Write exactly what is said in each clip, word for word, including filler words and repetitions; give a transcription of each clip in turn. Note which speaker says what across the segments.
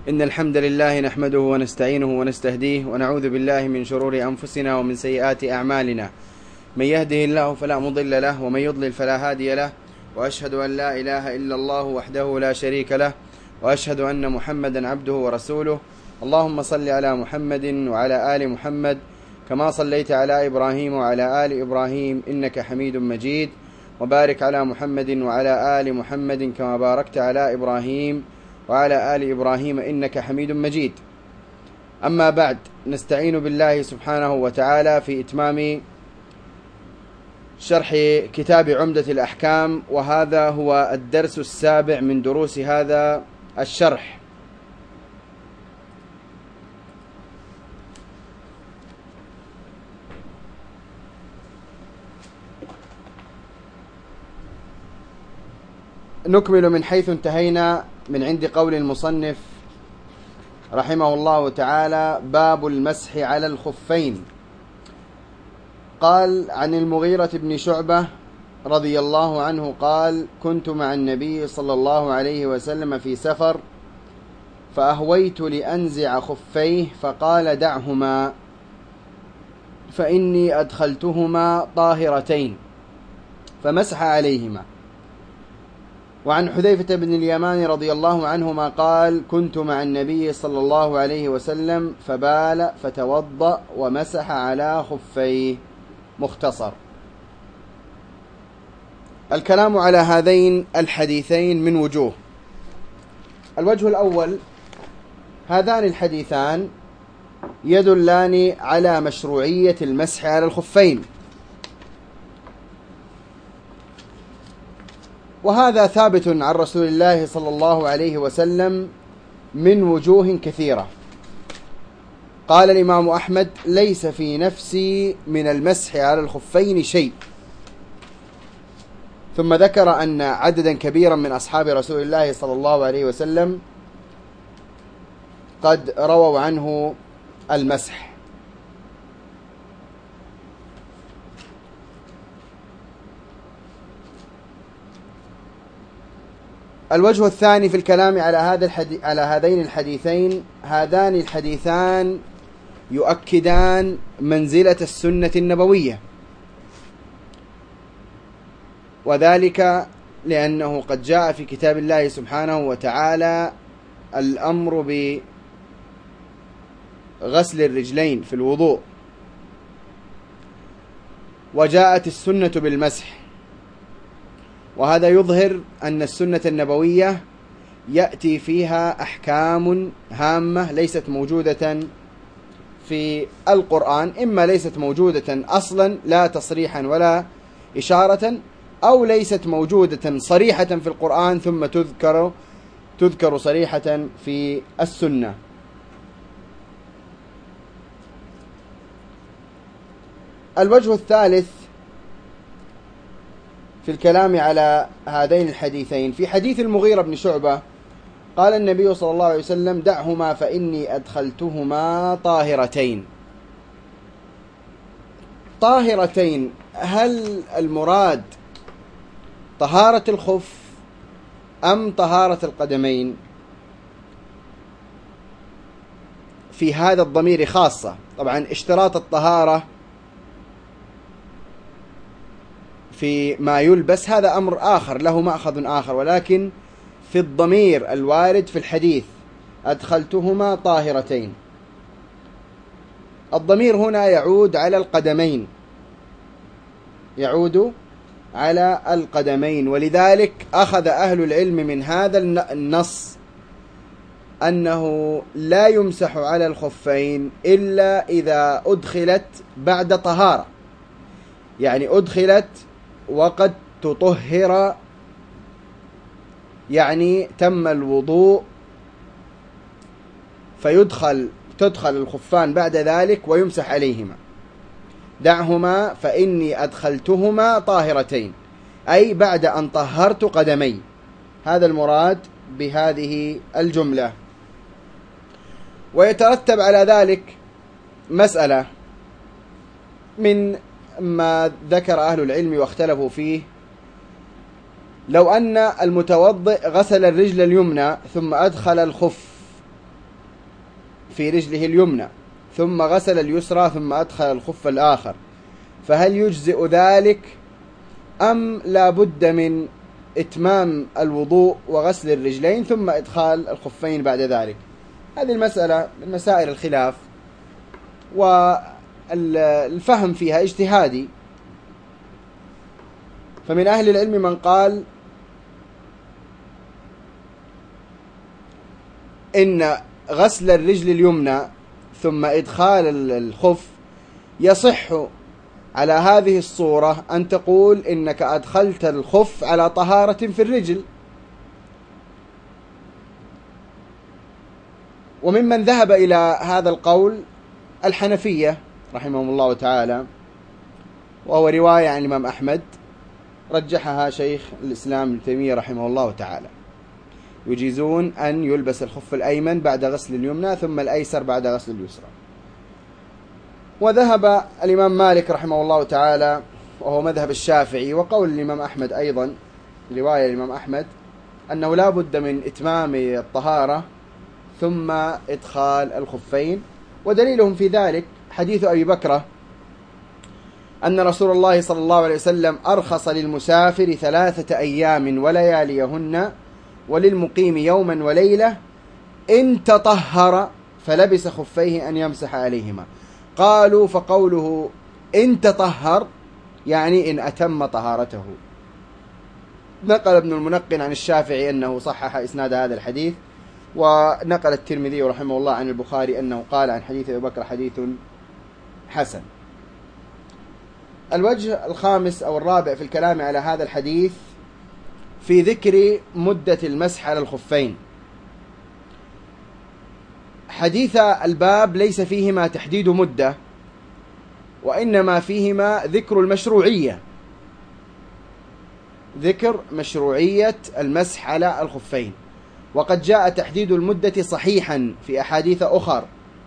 Speaker 1: إن الحمد لله نحمده ونستعينه ونستهديه ونعوذ بالله من شرور أنفسنا ومن سيئات أعمالنا. من يهده الله فلا مضل له ومن يضلل فلا هادي له، وأشهد أن لا إله إلا الله وحده لا شريك له، وأشهد أن محمدا عبده ورسوله. اللهم صل على محمد وعلى آل محمد كما صليت على إبراهيم وعلى آل إبراهيم إنك حميد مجيد، وبارك على محمد وعلى آل محمد كما باركت على إبراهيم وعلى آل إبراهيم إنك حميد مجيد. أما بعد، نستعين بالله سبحانه وتعالى في إتمام شرح كتاب عمدة الأحكام، وهذا هو الدرس السابع من دروس هذا الشرح. نكمل من حيث انتهينا من عند قول المصنف رحمه الله تعالى: باب المسح على الخفين. قال: عن المغيرة بن شعبة رضي الله عنه قال: كنت مع النبي صلى الله عليه وسلم في سفر، فأهويت لأنزع خفيه فقال: دعهما فإني أدخلتهما طاهرتين، فمسح عليهما. وعن حذيفة بن اليمان رضي الله عنهما قال: كنت مع النبي صلى الله عليه وسلم فبال فتوضأ ومسح على خفيه. مختصر. الكلام على هذين الحديثين من وجوه. الوجه الأول: هذان الحديثان يدلان على مشروعية المسح على الخفين، وهذا ثابت عن رسول الله صلى الله عليه وسلم من وجوه كثيرة. قال الإمام أحمد: ليس في نفسي من المسح على الخفين شيء. ثم ذكر أن عددا كبيرا من أصحاب رسول الله صلى الله عليه وسلم قد رووا عنه المسح. الوجه الثاني في الكلام على هذا الحدي... على هذين الحديثين: هذان الحديثان يؤكدان منزلة السنة النبوية، وذلك لأنه قد جاء في كتاب الله سبحانه وتعالى الأمر بغسل الرجلين في الوضوء، وجاءت السنة بالمسح، وهذا يظهر أن السنة النبوية يأتي فيها أحكام هامة ليست موجودة في القرآن، إما ليست موجودة أصلا لا تصريحا ولا إشارة، أو ليست موجودة صريحة في القرآن ثم تذكر تذكر صريحة في السنة. الوجه الثالث في الكلام على هذين الحديثين: في حديث المغيرة بن شعبة قال النبي صلى الله عليه وسلم: دعهما فإني أدخلتهما طاهرتين. طاهرتين، هل المراد طهارة الخف أم طهارة القدمين؟ في هذا الضمير خاصة. طبعا اشتراط الطهارة في ما يلبس هذا أمر آخر له مأخذ آخر، ولكن في الضمير الوارد في الحديث أدخلتهما طاهرتين، الضمير هنا يعود على القدمين، يعود على القدمين، ولذلك أخذ أهل العلم من هذا النص أنه لا يمسح على الخفين إلا إذا أدخلت بعد طهارة، يعني أدخلت وقد تطهر، يعني تم الوضوء فيدخل تدخل الخفان بعد ذلك ويمسح عليهما. دعهما فإني أدخلتهما طاهرتين، أي بعد أن طهرت قدمي. هذا المراد بهذه الجملة. ويترتب على ذلك مسألة من ما ذكر أهل العلم واختلفوا فيه: لو أن المتوضئ غسل الرجل اليمنى ثم أدخل الخف في رجله اليمنى ثم غسل اليسرى ثم أدخل الخف الآخر، فهل يجزئ ذلك أم لا بد من إتمام الوضوء وغسل الرجلين ثم إدخال الخفين بعد ذلك؟ هذه المسألة من مسائل الخلاف، والفهم فيها اجتهادي. فمن أهل العلم من قال إن غسل الرجل اليمنى ثم إدخال الخف يصح على هذه الصورة أن تقول إنك أدخلت الخف على طهارة في الرجل. وممن ذهب إلى هذا القول الحنفية رحمهم الله تعالى، وهو رواية عن الإمام أحمد رجحها شيخ الإسلام ابن تيمية رحمه الله تعالى، يجيزون أن يلبس الخف الأيمن بعد غسل اليمنى ثم الأيسر بعد غسل اليسرى. وذهب الإمام مالك رحمه الله تعالى وهو مذهب الشافعي وقول الإمام أحمد أيضا، رواية الإمام أحمد، أنه لا بد من إتمام الطهارة ثم إدخال الخفين. ودليلهم في ذلك حديث أبي بكرة أن رسول الله صلى الله عليه وسلم أرخص للمسافر ثلاثة أيام ولياليهن وللمقيم يوما وليلة إن تطهر فلبس خفيه أن يمسح عليهما. قالوا فقوله إن تطهر يعني إن أتم طهارته. نقل ابن المنقن عن الشافعي أنه صحح إسناد هذا الحديث، ونقل الترمذي رحمه الله عن البخاري أنه قال عن حديث أبي بكر حديث حسن. الوجه الخامس أو الرابع في الكلام على هذا الحديث في ذكر مدة المسح على الخفين. حديث الباب ليس فيهما تحديد مدة، وإنما فيهما ذكر المشروعية، ذكر مشروعية المسح على الخفين. وقد جاء تحديد المدة صحيحا في أحاديث أخر،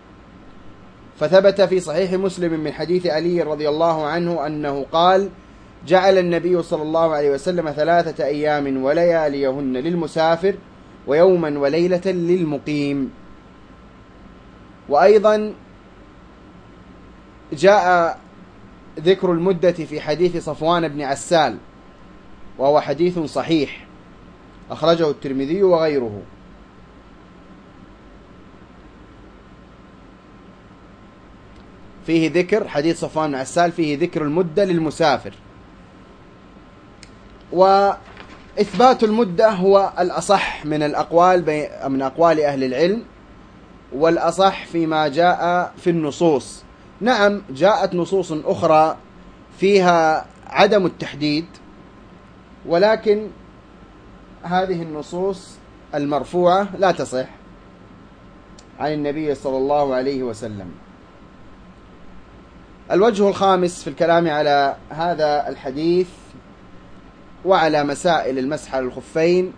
Speaker 1: فثبت في صحيح مسلم من حديث علي رضي الله عنه أنه قال: جعل النبي صلى الله عليه وسلم ثلاثة أيام ولياليهن للمسافر ويوما وليلة للمقيم. وأيضا جاء ذكر المدة في حديث صفوان بن عسال، وهو حديث صحيح أخرجه الترمذي وغيره. فيه ذكر حديث صفوان بن عسال فيه ذكر المدة للمسافر. وإثبات المدة هو الأصح من الأقوال من أقوال أهل العلم، والأصح فيما جاء في النصوص. نعم جاءت نصوص أخرى فيها عدم التحديد، ولكن هذه النصوص المرفوعة لا تصح عن النبي صلى الله عليه وسلم. الوجه الخامس في الكلام على هذا الحديث وعلى مسائل المسح على الخفين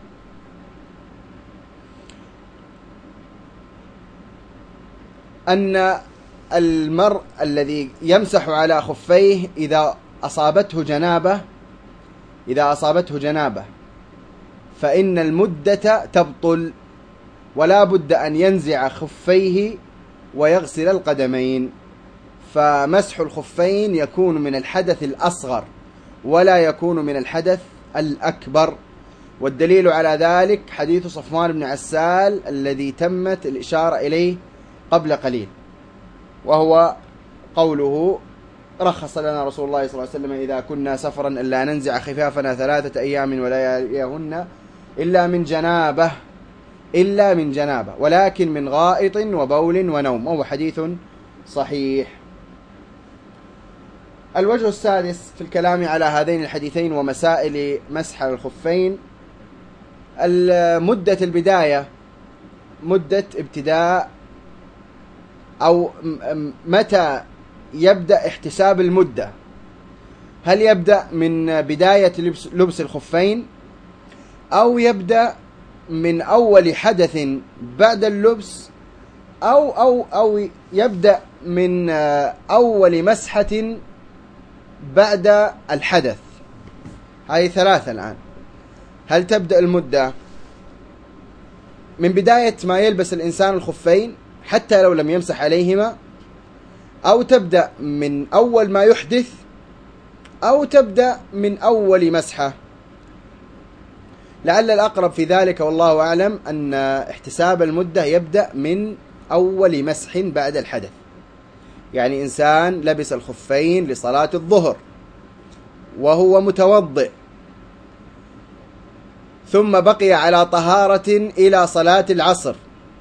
Speaker 1: أن المرء الذي يمسح على خفيه إذا أصابته جنابة إذا أصابته جنابة فإن المدة تبطل، ولا بد أن ينزع خفيه ويغسل القدمين. فمسح الخفين يكون من الحدث الأصغر ولا يكون من الحدث الأكبر. والدليل على ذلك حديث صفوان بن عسال الذي تمت الإشارة إليه قبل قليل، وهو قوله: رخص لنا رسول الله صلى الله عليه وسلم إذا كنا سفرا ألا ننزع خفافنا ثلاثة أيام ولياليهن إلا من جنابة إلا من جنابة ولكن من غائط وبول ونوم، وهو حديث صحيح. الوجه السادس في الكلام على هذين الحديثين ومسائل مسح الخفين مدة البداية، مدة ابتداء أو متى يبدأ احتساب المدة. هل يبدأ من بداية لبس, لبس الخفين، أو يبدأ من أول حدث بعد اللبس، أو, أو, أو يبدأ من أول مسحة بعد الحدث؟ هذه ثلاثة الآن. هل تبدأ المدة من بداية ما يلبس الإنسان الخفين، حتى لو لم يمسح عليهما، أو تبدأ من أول ما يحدث، أو تبدأ من أول مسحة. لعل الأقرب في ذلك والله أعلم أن احتساب المدة يبدأ من أول مسح بعد الحدث. يعني إنسان لبس الخفين لصلاة الظهر وهو متوضئ، ثم بقي على طهارة إلى صلاة العصر،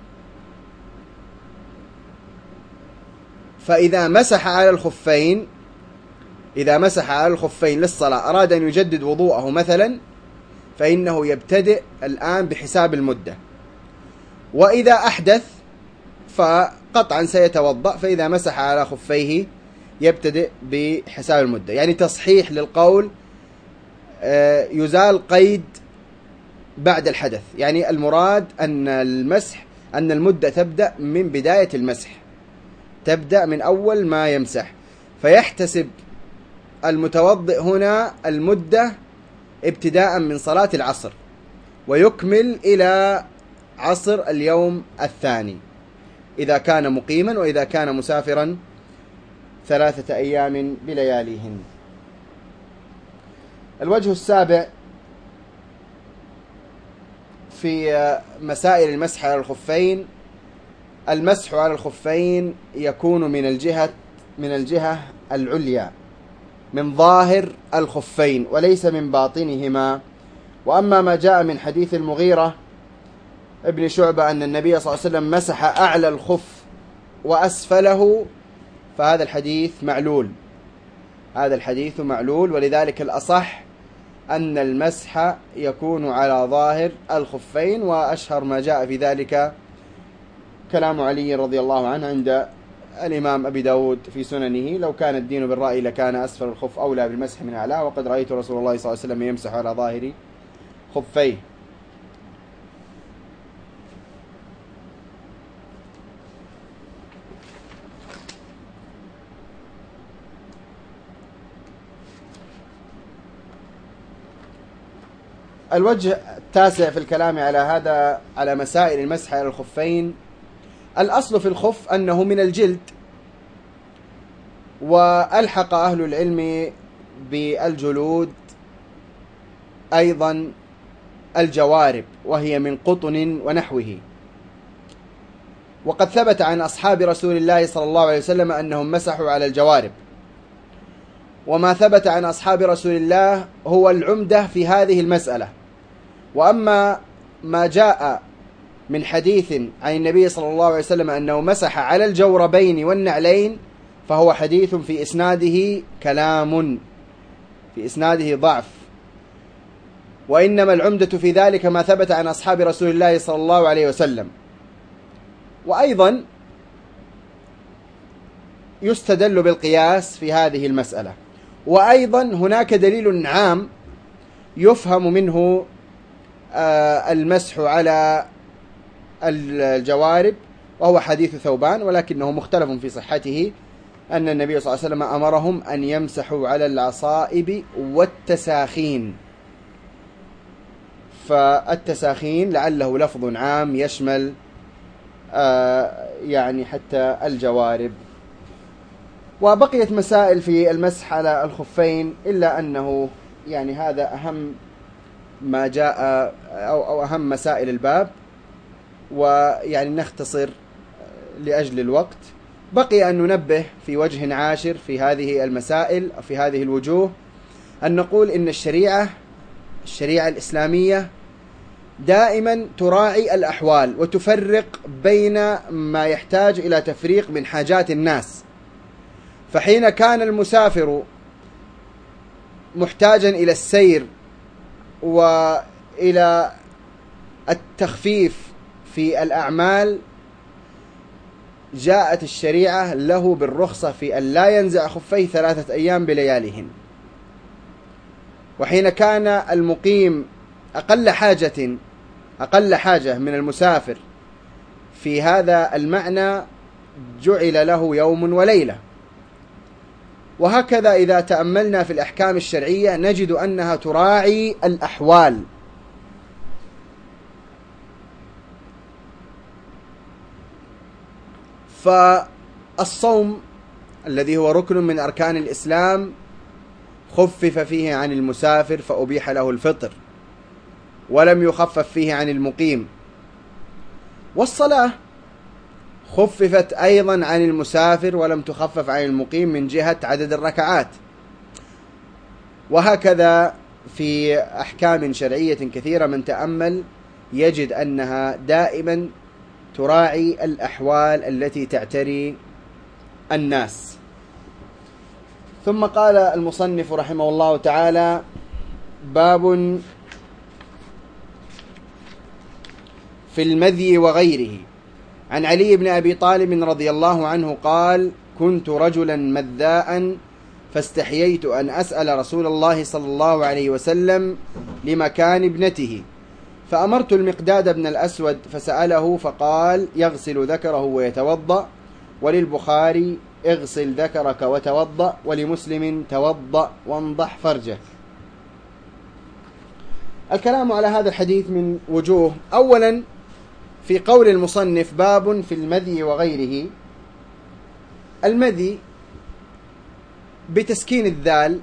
Speaker 1: فإذا مسح على الخفين إذا مسح على الخفين للصلاة، أراد أن يجدد وضوءه مثلا، فإنه يبتدئ الآن بحساب المدة. وإذا أحدث فقطعا سيتوضأ، فإذا مسح على خفيه يبتدئ بحساب المدة. يعني تصحيح للقول، يزال قيد بعد الحدث. يعني المراد أن المسح أن المدة تبدأ من بداية المسح، تبدأ من أول ما يمسح، فيحتسب المتوضئ هنا المدة ابتداء من صلاة العصر، ويكمل إلى عصر اليوم الثاني إذا كان مقيما، وإذا كان مسافرا ثلاثة أيام بلياليهن. الوجه السابع في مسائل المسح على الخفين: المسح على الخفين يكون من الجهة من الجهة العليا من ظاهر الخفين وليس من باطنهما. وأما ما جاء من حديث المغيرة ابن شعبة أن النبي صلى الله عليه وسلم مسح أعلى الخف وأسفله، فهذا الحديث معلول هذا الحديث معلول ولذلك الأصح أن المسح يكون على ظاهر الخفين. وأشهر ما جاء في ذلك كلام علي رضي الله عنه عند الإمام أبي داود في سننه: لو كان الدين بالرأي لكان أسفل الخف أولى بالمسح من أعلاه، وقد رأيت رسول الله صلى الله عليه وسلم يمسح على ظاهر خفيه. الوجه التاسع في الكلام على هذا على مسائل المسح على الخفين: الأصل في الخف أنه من الجلد، وألحق أهل العلم بالجلود أيضا الجوارب، وهي من قطن ونحوه. وقد ثبت عن أصحاب رسول الله صلى الله عليه وسلم أنهم مسحوا على الجوارب. وما ثبت عن أصحاب رسول الله هو العمدة في هذه المسألة. وأما ما جاء من حديث عن النبي صلى الله عليه وسلم أنه مسح على الجوربين والنعلين، فهو حديث في إسناده كلام، في إسناده ضعف. وإنما العمدة في ذلك ما ثبت عن أصحاب رسول الله صلى الله عليه وسلم. وأيضا يستدل بالقياس في هذه المسألة. وأيضا هناك دليل عام يفهم منه المسح على الجوارب، وهو حديث ثوبان، ولكنه مختلف في صحته، أن النبي صلى الله عليه وسلم أمرهم أن يمسحوا على العصائب والتساخين. فالتساخين لعله لفظ عام يشمل يعني حتى الجوارب. وبقيت مسائل في المسح على الخفين، إلا أنه يعني هذا أهم ما جاء أو, أو أهم مسائل الباب، ويعني نختصر لأجل الوقت. بقي أن ننبه في وجه عاشر في هذه المسائل في هذه الوجوه، أن نقول إن الشريعة الشريعة الإسلامية دائما تراعي الأحوال وتفرق بين ما يحتاج إلى تفريق من حاجات الناس. فحين كان المسافر محتاجا إلى السير وإلى التخفيف في الأعمال، جاءت الشريعة له بالرخصة في أن لا ينزع خفيه ثلاثة أيام بلياليهن. وحين كان المقيم أقل حاجة أقل حاجة من المسافر في هذا المعنى، جعل له يوم وليلة. وهكذا إذا تأملنا في الأحكام الشرعية نجد أنها تراعي الأحوال. فالصوم الذي هو ركن من أركان الإسلام خفف فيه عن المسافر فأبيح له الفطر، ولم يخفف فيه عن المقيم. والصلاة خففت أيضا عن المسافر ولم تخفف عن المقيم من جهة عدد الركعات. وهكذا في أحكام شرعية كثيرة من تأمل يجد أنها دائما تراعي الأحوال التي تعتري الناس. ثم قال المصنف رحمه الله تعالى: باب في المذي وغيره. عن علي بن أبي طالب رضي الله عنه قال: كنت رجلا مذاء فاستحييت أن أسأل رسول الله صلى الله عليه وسلم لمكان ابنته، فأمرت المقداد بن الأسود فسأله فقال: يغسل ذكره ويتوضأ. وللبخاري: اغسل ذكرك وتوضأ. ولمسلم: توضأ وانضح فرجك. الكلام على هذا الحديث من وجوه. أولا، في قول المصنف: باب في المذي وغيره. المذي بتسكين الذال،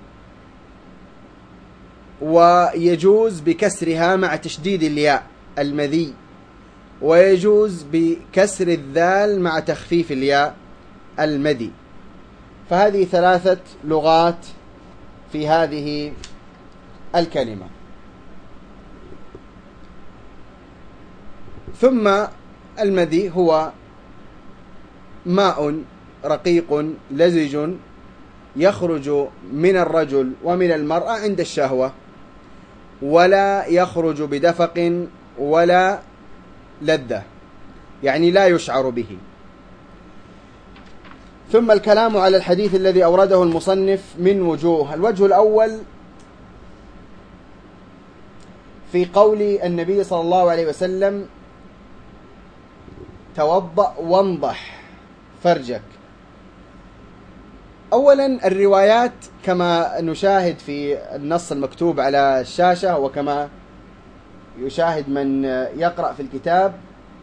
Speaker 1: ويجوز بكسرها مع تشديد الياء المذي، ويجوز بكسر الذال مع تخفيف الياء المذي. فهذه ثلاثة لغات في هذه الكلمة. ثم المذي هو ماء رقيق لزج يخرج من الرجل ومن المرأة عند الشهوة، ولا يخرج بدفق ولا لذة، يعني لا يشعر به. ثم الكلام على الحديث الذي أورده المصنف من وجوه. الوجه الأول في قول النبي صلى الله عليه وسلم: توضأ وانضح فرجك. أولا، الروايات كما نشاهد في النص المكتوب على الشاشة وكما يشاهد من يقرأ في الكتاب،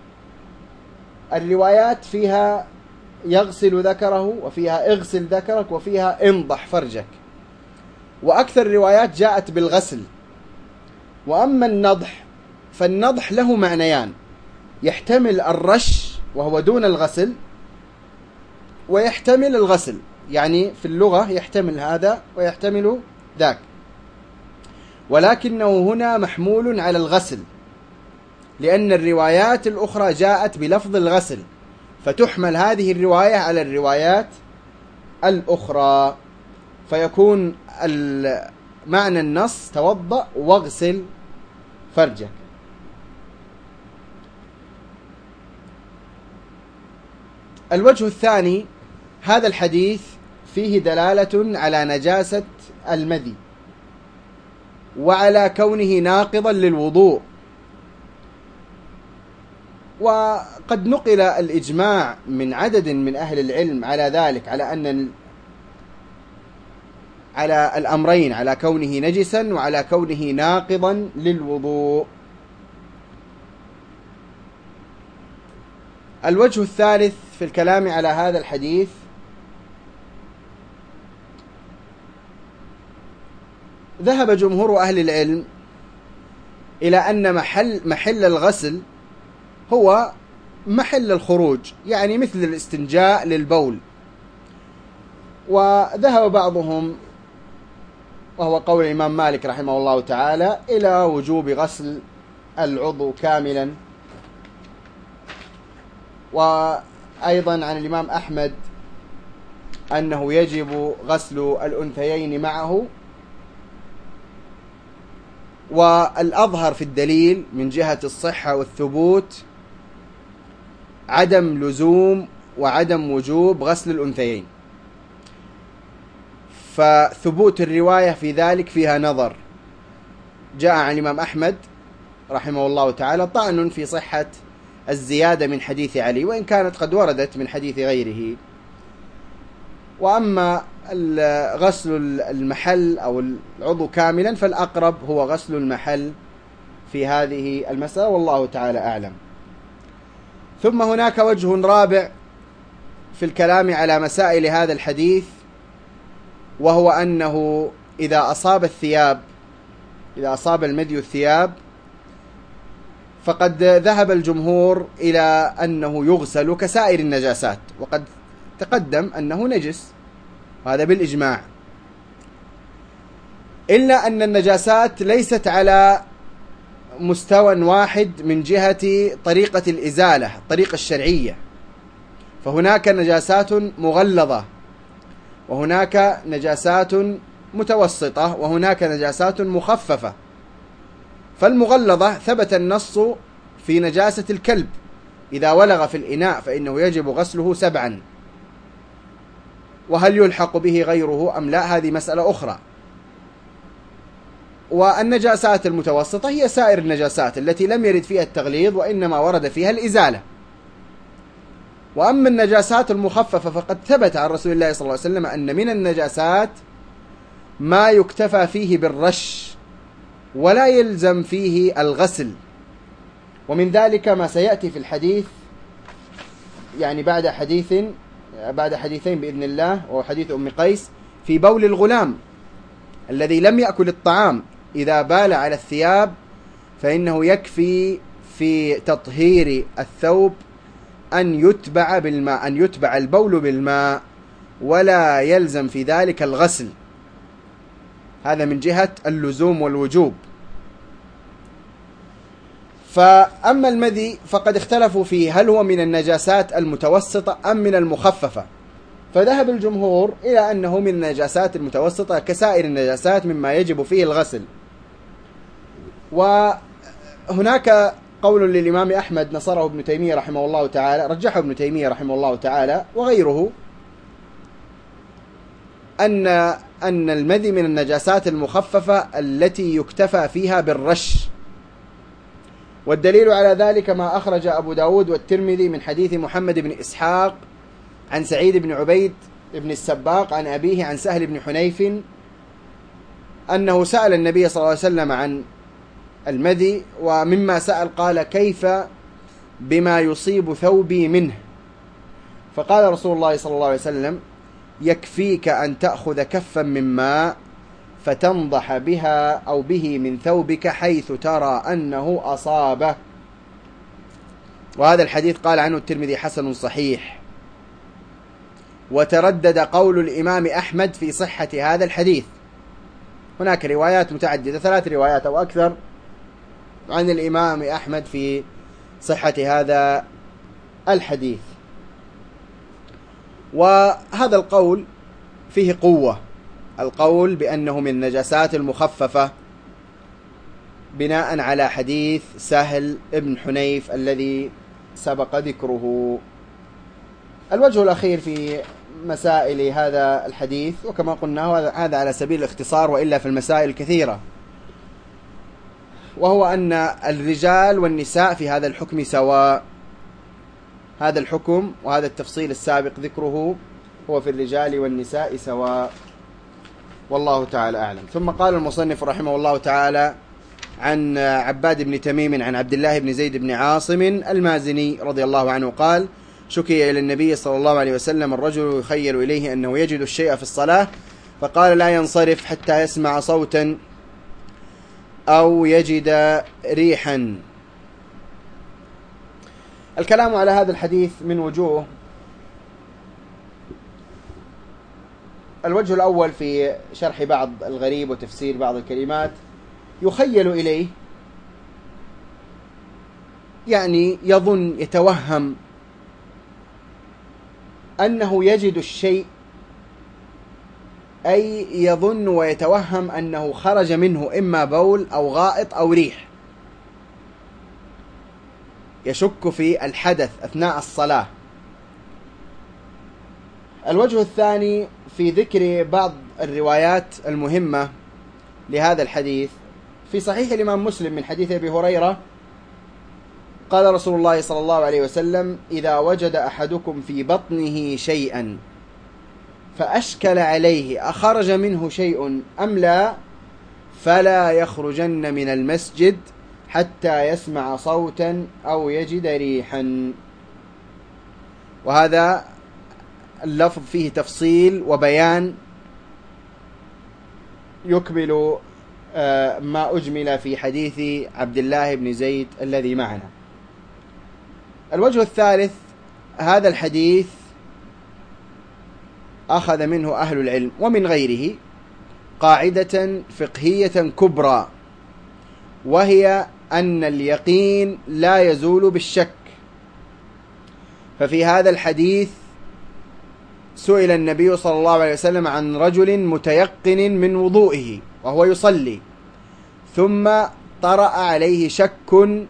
Speaker 1: الروايات فيها يغسل ذكره، وفيها اغسل ذكرك، وفيها انضح فرجك. وأكثر الروايات جاءت بالغسل. وأما النضح فالنضح له معنيان: يحتمل الرش وهو دون الغسل، ويحتمل الغسل، يعني في اللغة يحتمل هذا ويحتمل ذاك، ولكنه هنا محمول على الغسل، لأن الروايات الأخرى جاءت بلفظ الغسل، فتحمل هذه الرواية على الروايات الأخرى، فيكون معنى النص: توضأ واغسل فرجك. الوجه الثاني: هذا الحديث فيه دلالة على نجاسة المذي وعلى كونه ناقضا للوضوء. وقد نقل الإجماع من عدد من أهل العلم على ذلك، على أن على الأمرين، على كونه نجسا وعلى كونه ناقضا للوضوء. الوجه الثالث في الكلام على هذا الحديث: ذهب جمهور أهل العلم إلى أن محل محل الغسل هو محل الخروج، يعني مثل الاستنجاء للبول. وذهب بعضهم، وهو قول الإمام مالك رحمه الله تعالى، إلى وجوب غسل العضو كاملا. وأيضا عن الإمام أحمد أنه يجب غسل الأنثيين معه. والأظهر في الدليل من جهة الصحة والثبوت عدم لزوم وعدم وجوب غسل الأنثيين، فثبوت الرواية في ذلك فيها نظر. جاء عن الإمام أحمد رحمه الله تعالى طعن في صحة الزيادة من حديث علي، وإن كانت قد وردت من حديث غيره. وأما غسل المحل أو العضو كاملا فالأقرب هو غسل المحل في هذه المسألة، والله تعالى أعلم. ثم هناك وجه رابع في الكلام على مسائل هذا الحديث، وهو أنه إذا أصاب الثياب إذا أصاب المدي الثياب فقد ذهب الجمهور إلى أنه يغسل كسائر النجاسات، وقد تقدم أنه نجس، وهذا بالإجماع، إلا أن النجاسات ليست على مستوى واحد من جهة طريقة الإزالة، الطريقة الشرعية. فهناك نجاسات مغلظة، وهناك نجاسات متوسطة، وهناك نجاسات مخففة. فالمغلظة ثبت النص في نجاسة الكلب، إذا ولغ في الإناء فإنه يجب غسله سبعا، وهل يلحق به غيره أم لا هذه مسألة أخرى. والنجاسات المتوسطة هي سائر النجاسات التي لم يرد فيها التغليظ، وإنما ورد فيها الإزالة. وأما النجاسات المخففة فقد ثبت عن رسول الله صلى الله عليه وسلم أن من النجاسات ما يكتفى فيه بالرش ولا يلزم فيه الغسل، ومن ذلك ما سيأتي في الحديث، يعني بعد حديث بعد حديثين بإذن الله، وهو حديث أم قيس في بول الغلام الذي لم يأكل الطعام، إذا بال على الثياب فإنه يكفي في تطهير الثوب أن يتبع بالماء أن يتبع البول بالماء، ولا يلزم في ذلك الغسل. هذا من جهة اللزوم والوجوب. فأما المذي فقد اختلفوا فيه، هل هو من النجاسات المتوسطة أم من المخففة؟ فذهب الجمهور إلى أنه من النجاسات المتوسطة كسائر النجاسات مما يجب فيه الغسل. وهناك قول للإمام أحمد نصره ابن تيمية رحمه الله تعالى، رجحه ابن تيمية رحمه الله تعالى وغيره، أن أن المذي من النجاسات المخففة التي يكتفى فيها بالرش. والدليل على ذلك ما أخرج أبو داود والترمذي من حديث محمد بن إسحاق عن سعيد بن عبيد بن السباق عن أبيه عن سهل بن حنيف أنه سأل النبي صلى الله عليه وسلم عن المذي، ومما سأل قال: كيف بما يصيب ثوبي منه؟ فقال رسول الله صلى الله عليه وسلم: يكفيك أن تأخذ كفا من ماء فتنضح بها أو به من ثوبك حيث ترى أنه أصابه. وهذا الحديث قال عنه الترمذي حسن صحيح. وتردد قول الإمام أحمد في صحة هذا الحديث، هناك روايات متعددة، ثلاث روايات أو أكثر عن الإمام أحمد في صحة هذا الحديث. وهذا القول فيه قوة، القول بأنه من النجاسات المخففة، بناء على حديث سهل ابن حنيف الذي سبق ذكره. الوجه الأخير في مسائل هذا الحديث، وكما قلنا هذا على سبيل الاختصار وإلا في المسائل كثيرة، وهو أن الرجال والنساء في هذا الحكم سواء. هذا الحكم وهذا التفصيل السابق ذكره هو في الرجال والنساء سواء، والله تعالى أعلم. ثم قال المصنف رحمه الله تعالى عن عباد بن تميم عن عبد الله بن زيد بن عاصم المازني رضي الله عنه قال: شكي إلى النبي صلى الله عليه وسلم الرجل يخيل إليه أنه يجد الشيء في الصلاة، فقال: لا ينصرف حتى يسمع صوتا أو يجد ريحا. الكلام على هذا الحديث من وجوه. الوجه الأول في شرح بعض الغريب وتفسير بعض الكلمات: يخيل إليه يعني يظن، يتوهم أنه يجد الشيء، أي يظن ويتوهم أنه خرج منه إما بول أو غائط أو ريح، يشك في الحدث أثناء الصلاة. الوجه الثاني في ذكر بعض الروايات المهمة لهذا الحديث. في صحيح الإمام مسلم من حديث أبي هريرة قال رسول الله صلى الله عليه وسلم: إذا وجد أحدكم في بطنه شيئا فأشكل عليه أخرج منه شيء أم لا، فلا يخرجن من المسجد حتى يسمع صوتا أو يجد ريحا. وهذا اللفظ فيه تفصيل وبيان يكمل ما أجمل في حديث عبد الله بن زيد الذي معنا. الوجه الثالث: هذا الحديث أخذ منه أهل العلم ومن غيره قاعدة فقهية كبرى، وهي أن اليقين لا يزول بالشك. ففي هذا الحديث سئل النبي صلى الله عليه وسلم عن رجل متيقن من وضوئه وهو يصلي، ثم طرأ عليه شك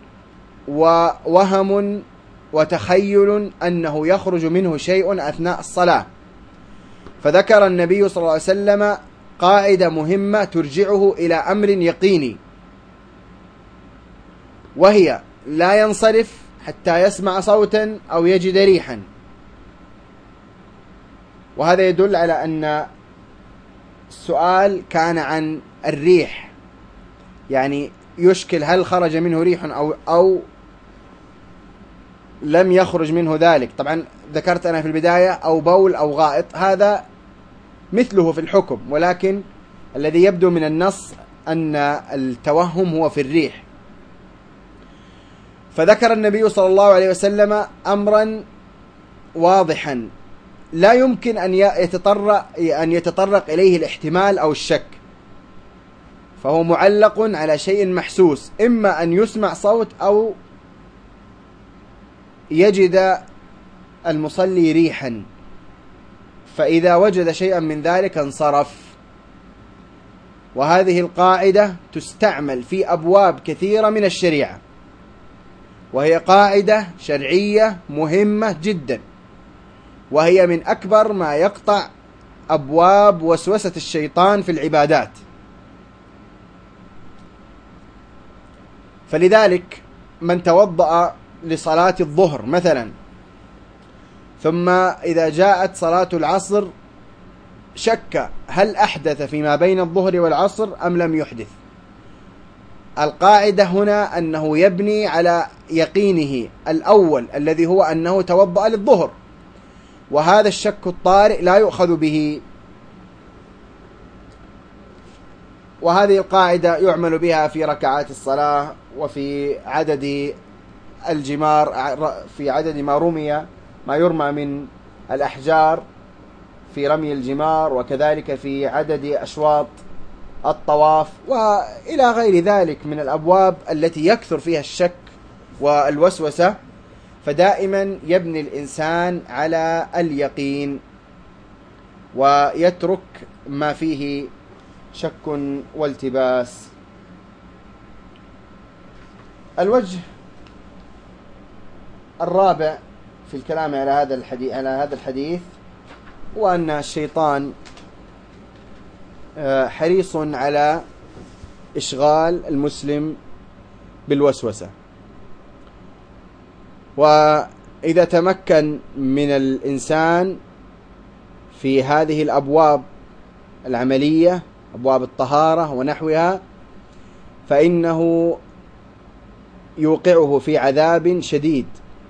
Speaker 1: ووهم وتخيل أنه يخرج منه شيء أثناء الصلاة، فذكر النبي صلى الله عليه وسلم قاعدة مهمة ترجعه إلى أمر يقيني، وهي لا ينصرف حتى يسمع صوتا أو يجد ريحا. وهذا يدل على أن السؤال كان عن الريح، يعني يشكل هل خرج منه ريح أو, أو لم يخرج منه ذلك. طبعا ذكرت أنا في البداية أو بول أو غائط، هذا مثله في الحكم، ولكن الذي يبدو من النص أن التوهم هو في الريح. فذكر النبي صلى الله عليه وسلم أمرا واضحا لا يمكن أن يتطرق أن يتطرق إليه الاحتمال أو الشك، فهو معلق على شيء محسوس، إما أن يسمع صوت أو يجد المصلي ريحا، فإذا وجد شيئا من ذلك انصرف. وهذه القاعدة تستعمل في أبواب كثيرة من الشريعة، وهي قاعدة شرعية مهمة جدا، وهي من أكبر ما يقطع أبواب وسوسة الشيطان في العبادات. فلذلك من توضأ لصلاة الظهر مثلا، ثم إذا جاءت صلاة العصر شك هل أحدث فيما بين الظهر والعصر أم لم يحدث، القاعدة هنا أنه يبني على يقينه الأول الذي هو أنه توضأ للظهر، وهذا الشك الطارئ لا يؤخذ به. وهذه القاعدة يعمل بها في ركعات الصلاة، وفي عدد الجمار، في عدد ما رمي ما يرمى من الأحجار في رمي الجمار، وكذلك في عدد أشواط الطواف، وإلى غير ذلك من الأبواب التي يكثر فيها الشك والوسوسة. فدائما يبني الإنسان على اليقين ويترك ما فيه شك والتباس. الوجه الرابع في الكلام على هذا الحديث على هذا الحديث هو أن الشيطان حريص على إشغال المسلم بالوسوسة، وإذا تمكن من الإنسان في هذه الأبواب العملية، أبواب الطهارة ونحوها، فإنه يوقعه في عذاب شديد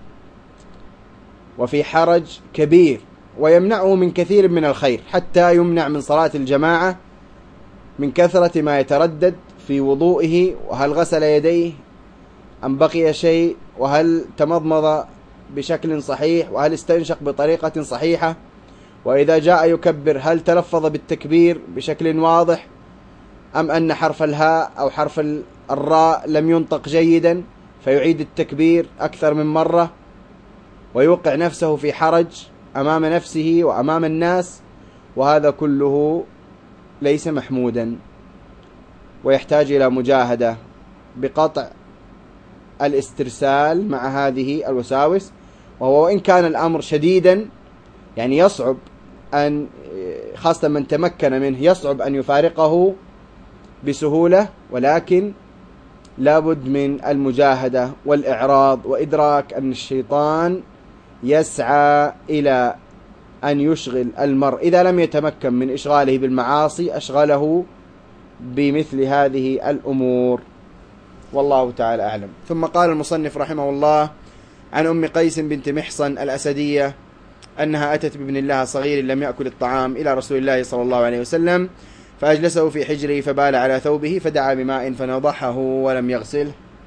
Speaker 1: وفي حرج كبير، ويمنعه من كثير من الخير، حتى يمنع من صلاة الجماعة من كثرة ما يتردد في وضوئه، وهل غسل يديه أم بقي شيء، وهل تمضمض بشكل صحيح، وهل استنشق بطريقة صحيحة، وإذا جاء يكبر هل تلفظ بالتكبير بشكل واضح أم أن حرف الهاء أو حرف الراء لم ينطق جيدا فيعيد التكبير أكثر من مرة، ويوقع نفسه في حرج أمام نفسه وأمام الناس. وهذا كله ليس محمودا، ويحتاج إلى مجاهدة بقطع الاسترسال مع هذه الوساوس. وهو وإن كان الأمر شديدا، يعني يصعب أن، خاصة من تمكن منه، يصعب أن يفارقه بسهولة، ولكن لابد من المجاهدة والإعراض، وإدراك أن الشيطان يسعى إلى أن يشغل المرء، إذا لم يتمكن من إشغاله بالمعاصي أشغله بمثل هذه الأمور. والله تعالى أعلم. ثم قال المصنف رحمه الله: عن أم قيس بنت محصن الأسدية أنها أتت بابن لها صغير لم يأكل الطعام إلى رسول الله صلى الله عليه وسلم فأجلسه في حجره فبال على ثوبه فدعا بماء فنضحه ولم يغسله.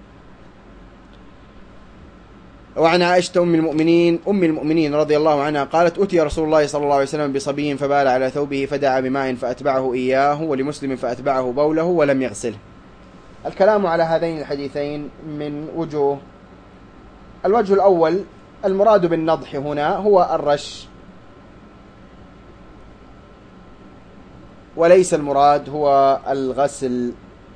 Speaker 1: وعن عائشة أم المؤمنين أم المؤمنين رضي الله عنها قالت: أتي رسول الله صلى الله عليه وسلم بصبي فبال على ثوبه فدعا بماء فأتبعه إياه، ولمسلم فأتبعه بوله ولم يغسله. الكلام على هذين الحديثين من وجوه. الوجه الأول: المراد بالنضح هنا هو الرش، وليس المراد هو الغسل.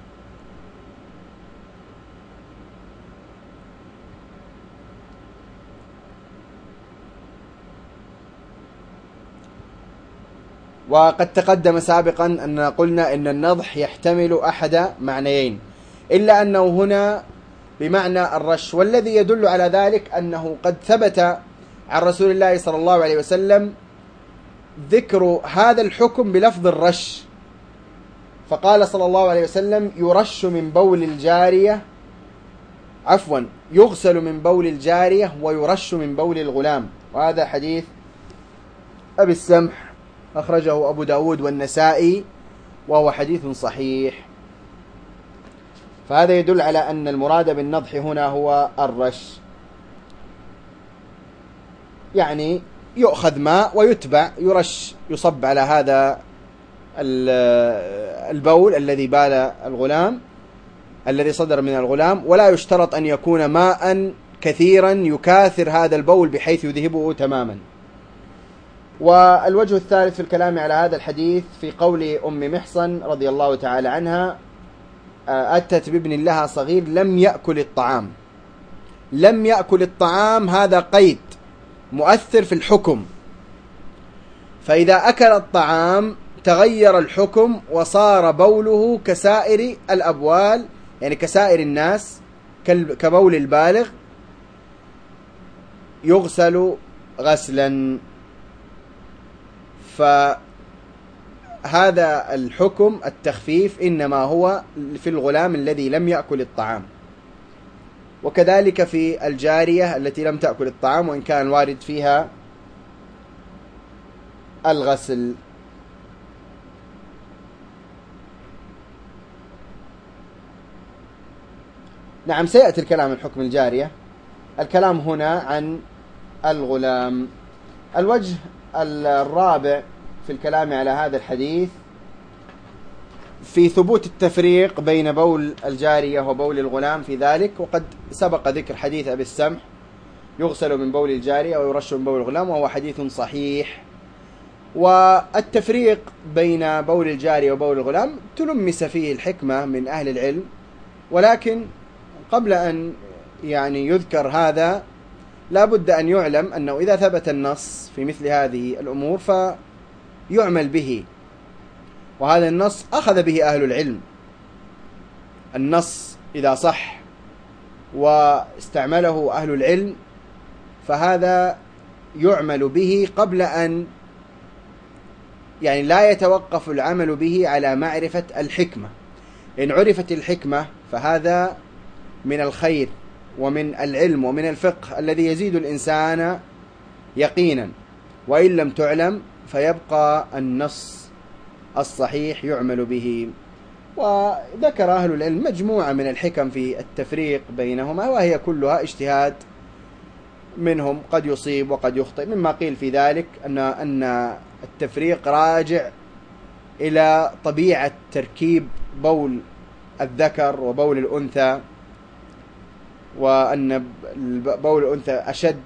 Speaker 1: وقد تقدم سابقا أن قلنا إن النضح يحتمل أحد معنيين، إلا أنه هنا بمعنى الرش، والذي يدل على ذلك أنه قد ثبت عن رسول الله صلى الله عليه وسلم ذكر هذا الحكم بلفظ الرش، فقال صلى الله عليه وسلم: يرش من بول الجارية عفوا يغسل من بول الجارية ويرش من بول الغلام. وهذا حديث أبي السمح أخرجه أبو داود والنسائي وهو حديث صحيح. فهذا يدل على أن المراد بالنضح هنا هو الرش، يعني يؤخذ ماء ويتبع يرش يصب على هذا البول الذي بال الغلام الذي صدر من الغلام، ولا يشترط أن يكون ماء كثيرا يكاثر هذا البول بحيث يذهبه تماما. والوجه الثالث في الكلام على هذا الحديث في قول أم محصن رضي الله تعالى عنها: أتت بابن لها صغير لم يأكل الطعام. لم يأكل الطعام هذا قيد مؤثر في الحكم، فإذا أكل الطعام تغير الحكم وصار بوله كسائر الأبوال، يعني كسائر الناس كبول البالغ يغسل غسلا. فهذا الحكم التخفيف إنما هو في الغلام الذي لم يأكل الطعام، وكذلك في الجارية التي لم تأكل الطعام وإن كان وارد فيها الغسل. نعم، سيأتي الكلام عن حكم الجارية. الكلام هنا عن الغلام. الوجه الرابع في الكلام على هذا الحديث في ثبوت التفريق بين بول الجارية وبول الغلام في ذلك، وقد سبق ذكر حديث أبي السمح: يغسل من بول الجارية ويرش من بول الغلام، وهو حديث صحيح. والتفريق بين بول الجارية وبول الغلام تلمس فيه الحكمة من أهل العلم، ولكن قبل أن يعني يذكر هذا لا بد أن يعلم أنه إذا ثبت النص في مثل هذه الأمور فيعمل به، وهذا النص أخذ به أهل العلم. النص إذا صح واستعمله أهل العلم فهذا يعمل به قبل أن يعني لا يتوقف العمل به على معرفة الحكمة. إن عرفت الحكمة فهذا من الخير ومن العلم ومن الفقه الذي يزيد الإنسان يقينا، وإن لم تعلم فيبقى النص الصحيح يعمل به. وذكر أهل العلم مجموعة من الحكم في التفريق بينهما، وهي كلها اجتهاد منهم، قد يصيب وقد يخطئ. مما قيل في ذلك أن أن التفريق راجع إلى طبيعة تركيب بول الذكر وبول الأنثى، وأن بول الأنثى أشد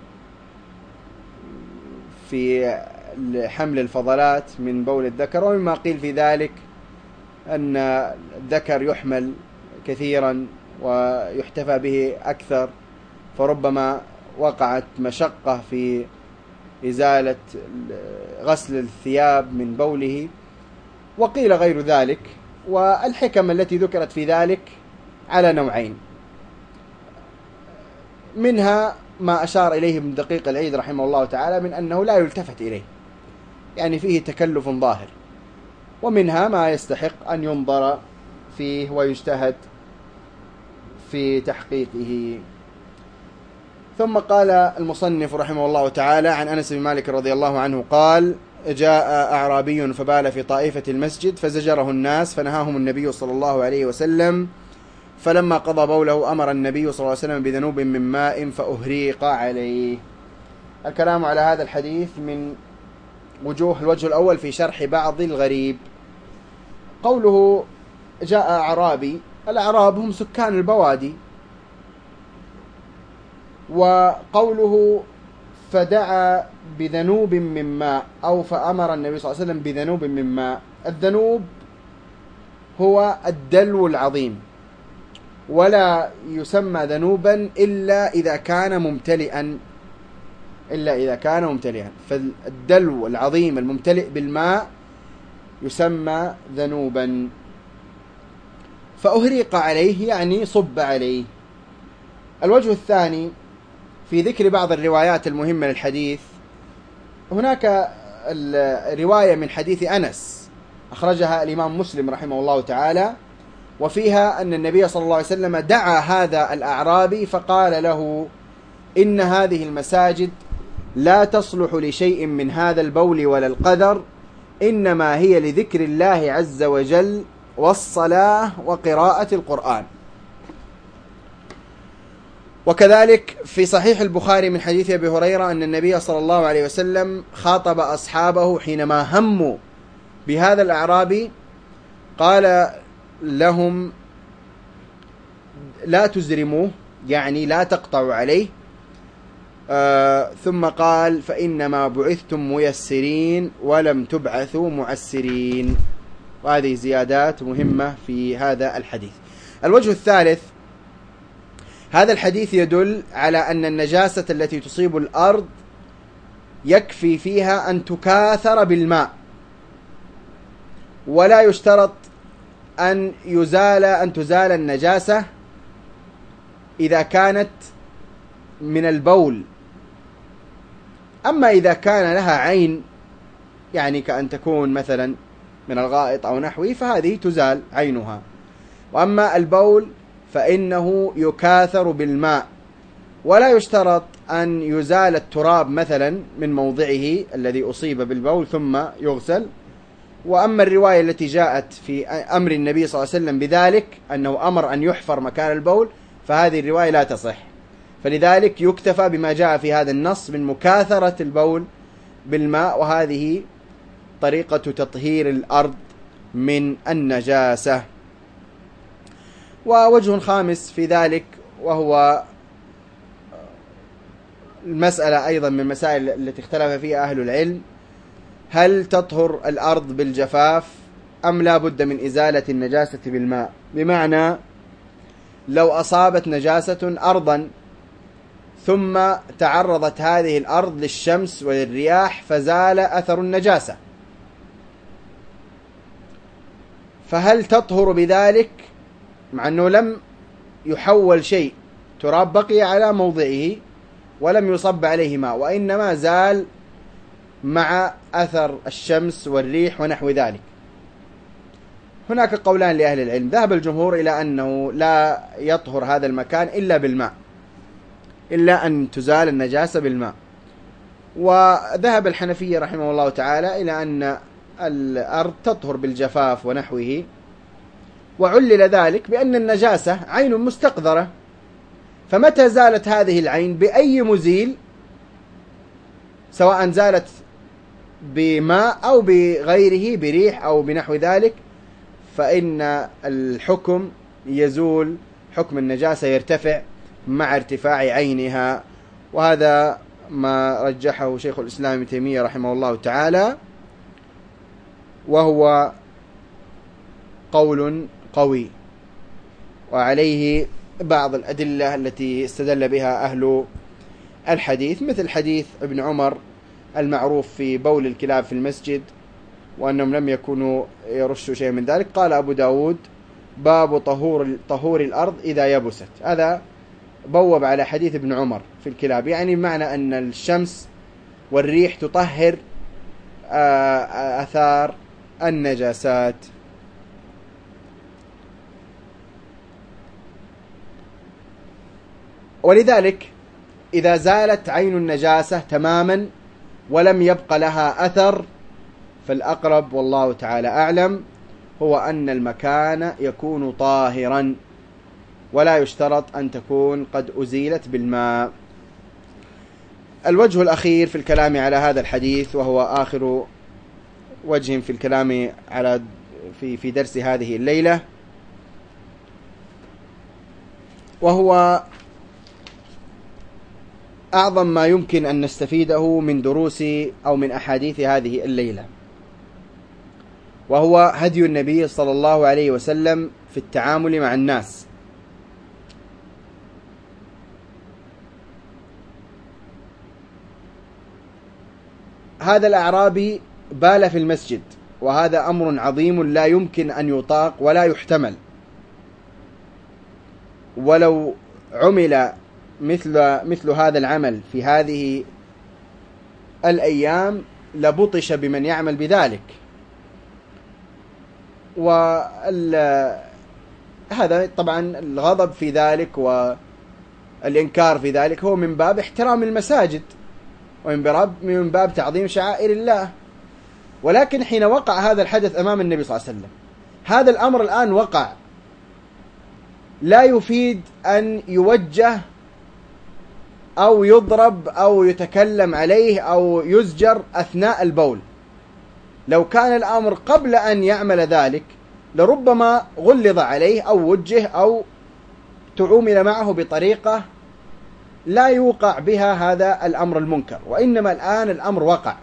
Speaker 1: في حمل الفضلات من بول الذكر. ومما قيل في ذلك أن الذكر يحمل كثيرا ويحتفى به أكثر، فربما وقعت مشقة في إزالة غسل الثياب من بوله، وقيل غير ذلك. والحكم التي ذكرت في ذلك على نوعين، منها ما أشار إليه ابن دقيق العيد رحمه الله تعالى من أنه لا يلتفت إليه، يعني فيه تكلف ظاهر، ومنها ما يستحق أن ينظر فيه ويجتهد في تحقيقه. ثم قال المصنف رحمه الله تعالى عن أنس بن مالك رضي الله عنه قال: جاء أعرابي فبال في طائفة المسجد فزجره الناس فنهاهم النبي صلى الله عليه وسلم، فلما قضى بوله أمر النبي صلى الله عليه وسلم بذنوب من ماء فأهريق عليه. الكلام على هذا الحديث من وجوه. الوجه الأول في شرح بعض الغريب. قوله جاء أعرابي، الأعراب هم سكان البوادي. وقوله فدعا بذنوب من ماء أو فأمر النبي صلى الله عليه وسلم بذنوب من ماء. الذنوب هو الدلو العظيم، ولا يسمى ذنوبا إلا إذا كان ممتلئا إلا إذا كان ممتلئا فالدلو العظيم الممتلئ بالماء يسمى ذنوبا. فأهريق عليه يعني صب عليه. الوجه الثاني في ذكر بعض الروايات المهمة للحديث. هناك الرواية من حديث أنس أخرجها الإمام مسلم رحمه الله تعالى، وفيها أن النبي صلى الله عليه وسلم دعا هذا الأعرابي فقال له: إن هذه المساجد لا تصلح لشيء من هذا البول ولا القذر، إنما هي لذكر الله عز وجل والصلاة وقراءة القرآن. وكذلك في صحيح البخاري من حديث أبي هريرة أن النبي صلى الله عليه وسلم خاطب أصحابه حينما هموا بهذا الأعرابي، قال لهم: لا تزرموه، يعني لا تقطعوا عليه. آه ثم قال: فإنما بعثتم ميسرين ولم تبعثوا معسرين. وهذه زيادات مهمة في هذا الحديث. الوجه الثالث، هذا الحديث يدل على أن النجاسة التي تصيب الأرض يكفي فيها أن تكاثر بالماء، ولا يشترط أن يزال أن تزال النجاسة إذا كانت من البول. أما إذا كان لها عين، يعني كأن تكون مثلا من الغائط أو نحوه، فهذه تزال عينها. وأما البول فإنه يكاثر بالماء، ولا يشترط أن يزال التراب مثلا من موضعه الذي أصيب بالبول ثم يغسل. وأما الرواية التي جاءت في أمر النبي صلى الله عليه وسلم بذلك، أنه أمر أن يحفر مكان البول، فهذه الرواية لا تصح. فلذلك يكتفى بما جاء في هذا النص من مكاثرة البول بالماء، وهذه طريقة تطهير الأرض من النجاسة. ووجه خامس في ذلك، وهو المسألة أيضا من المسائل التي اختلف فيها أهل العلم: هل تطهر الأرض بالجفاف أم لا بد من إزالة النجاسة بالماء؟ بمعنى لو أصابت نجاسة أرضا ثم تعرضت هذه الأرض للشمس والرياح فزال أثر النجاسة، فهل تطهر بذلك مع أنه لم يحول شيء، تراب بقي على موضعه ولم يصب عليه ماء، وإنما زال مع أثر الشمس والريح ونحو ذلك؟ هناك قولان لأهل العلم. ذهب الجمهور إلى أنه لا يطهر هذا المكان إلا بالماء، إلا أن تزال النجاسة بالماء. وذهب الحنفية رحمه الله تعالى إلى أن الأرض تطهر بالجفاف ونحوه، وعلل ذلك بأن النجاسة عين مستقذرة، فمتى زالت هذه العين بأي مزيل، سواء زالت بماء أو بغيره بريح أو بنحو ذلك، فإن الحكم يزول، حكم النجاسة يرتفع مع ارتفاع عينها. وهذا ما رجحه شيخ الإسلام ابن تيمية رحمه الله تعالى، وهو قول قوي، وعليه بعض الأدلة التي استدل بها أهل الحديث، مثل حديث ابن عمر المعروف في بول الكلاب في المسجد، وأنهم لم يكونوا يرشوا شيء من ذلك. قال أبو داود: باب طهور طهور الأرض إذا يبست. هذا بوب على حديث ابن عمر في الكلاب، يعني بمعنى أن الشمس والريح تطهر آثار النجاسات. ولذلك إذا زالت عين النجاسة تماما ولم يبق لها أثر، فالأقرب والله تعالى أعلم هو أن المكان يكون طاهرا، ولا يشترط أن تكون قد أزيلت بالماء. الوجه الأخير في الكلام على هذا الحديث، وهو آخر وجه في الكلام على في في درس هذه الليلة، وهو أعظم ما يمكن أن نستفيده من دروس أو من أحاديث هذه الليلة، وهو هدي النبي صلى الله عليه وسلم في التعامل مع الناس. هذا الأعرابي بال في المسجد، وهذا أمر عظيم لا يمكن أن يطاق ولا يحتمل، ولو عمل مثل مثل هذا العمل في هذه الأيام لبطش بمن يعمل بذلك. وهذا طبعا الغضب في ذلك والإنكار في ذلك هو من باب احترام المساجد ومن باب من باب تعظيم شعائر الله. ولكن حين وقع هذا الحدث أمام النبي صلى الله عليه وسلم، هذا الأمر الآن وقع، لا يفيد أن يوجه أو يضرب أو يتكلم عليه أو يزجر أثناء البول. لو كان الأمر قبل أن يعمل ذلك لربما غلظ عليه أو وجه أو تعامل معه بطريقة لا يوقع بها هذا الأمر المنكر، وإنما الآن الأمر وقع.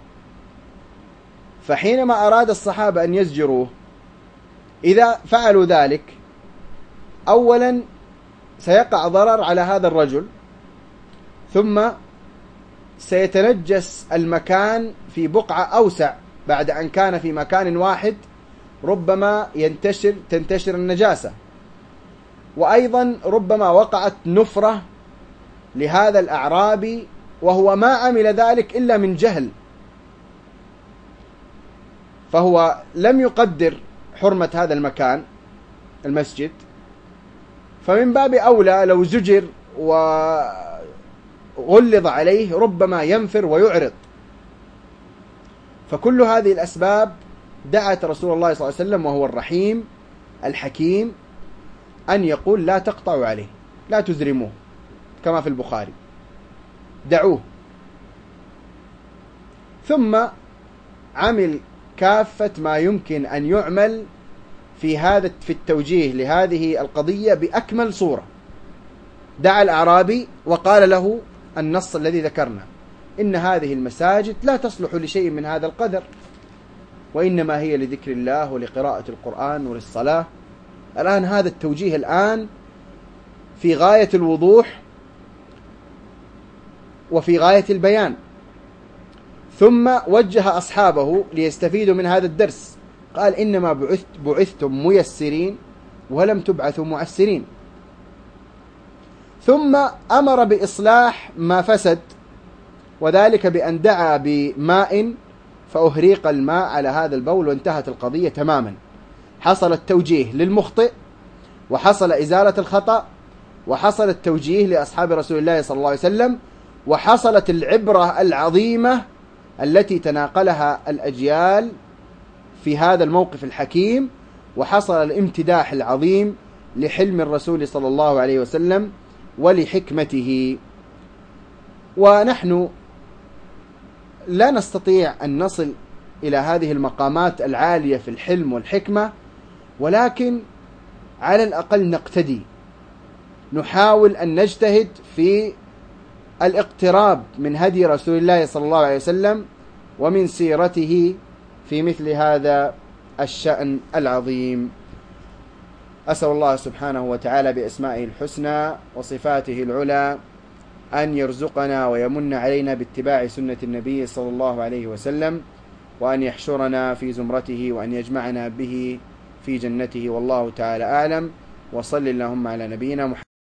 Speaker 1: فحينما أراد الصحابة أن يزجروه، إذا فعلوا ذلك أولا سيقع ضرر على هذا الرجل، ثم سيتنجس المكان في بقعة أوسع بعد أن كان في مكان واحد ربما ينتشر تنتشر النجاسة، وأيضا ربما وقعت نفرة لهذا الأعرابي وهو ما عمل ذلك إلا من جهل، فهو لم يقدر حرمة هذا المكان المسجد، فمن باب أولى لو زجر وغلظ عليه ربما ينفر ويعرض. فكل هذه الأسباب دعت رسول الله صلى الله عليه وسلم، وهو الرحيم الحكيم، أن يقول لا تقطعوا عليه، لا تزرموه، كما في البخاري، دعوه. ثم عمل كافة ما يمكن أن يعمل في هذا في التوجيه لهذه القضية بأكمل صورة. دعا الأعرابي وقال له النص الذي ذكرنا، إن هذه المساجد لا تصلح لشيء من هذا القدر، وإنما هي لذكر الله ولقراءة القرآن وللصلاة. الآن هذا التوجيه الآن في غاية الوضوح وفي غاية البيان. ثم وجه أصحابه ليستفيدوا من هذا الدرس، قال إنما بعثت بعثتم ميسرين ولم تبعثوا معسرين. ثم أمر بإصلاح ما فسد، وذلك بأن دعا بماء فأهريق الماء على هذا البول، وانتهت القضية تماما. حصل التوجيه للمخطئ، وحصل إزالة الخطأ، وحصل التوجيه لأصحاب رسول الله صلى الله عليه وسلم، وحصلت العبرة العظيمة التي تناقلها الأجيال في هذا الموقف الحكيم، وحصل الامتداح العظيم لحلم الرسول صلى الله عليه وسلم ولحكمته. ونحن لا نستطيع أن نصل إلى هذه المقامات العالية في الحلم والحكمة، ولكن على الأقل نقتدي، نحاول أن نجتهد في الاقتراب من هدي رسول الله صلى الله عليه وسلم ومن سيرته في مثل هذا الشأن العظيم. أسأل الله سبحانه وتعالى بأسمائه الحسنى وصفاته العلى أن يرزقنا ويمن علينا باتباع سنة النبي صلى الله عليه وسلم، وأن يحشرنا في زمرته، وأن يجمعنا به في جنته، والله تعالى أعلم. وصل اللهم على نبينا محمد.